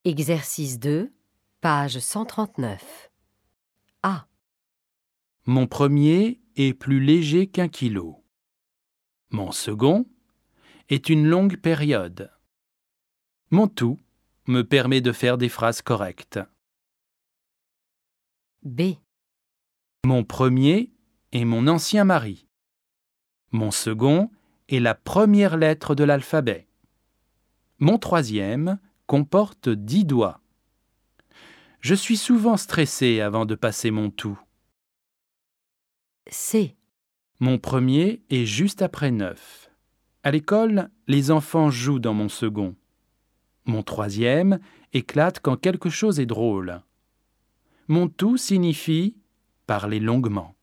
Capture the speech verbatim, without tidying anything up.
Exercice deux, page cent trente-neuf. A. Mon premier est plus léger qu'un kilo. Mon second est une longue période. Mon tout me permet de faire des phrases correctes. B. Mon premier est mon ancien mari. Mon second est la première lettre de l'alphabet. Mon troisième comporte dix doigts. Je suis souvent stressé avant de passer mon tout. C. Mon premier est juste après neuf. À l'école, les enfants jouent dans mon second. Mon troisième éclate quand quelque chose est drôle. Mon tout signifie parler longuement.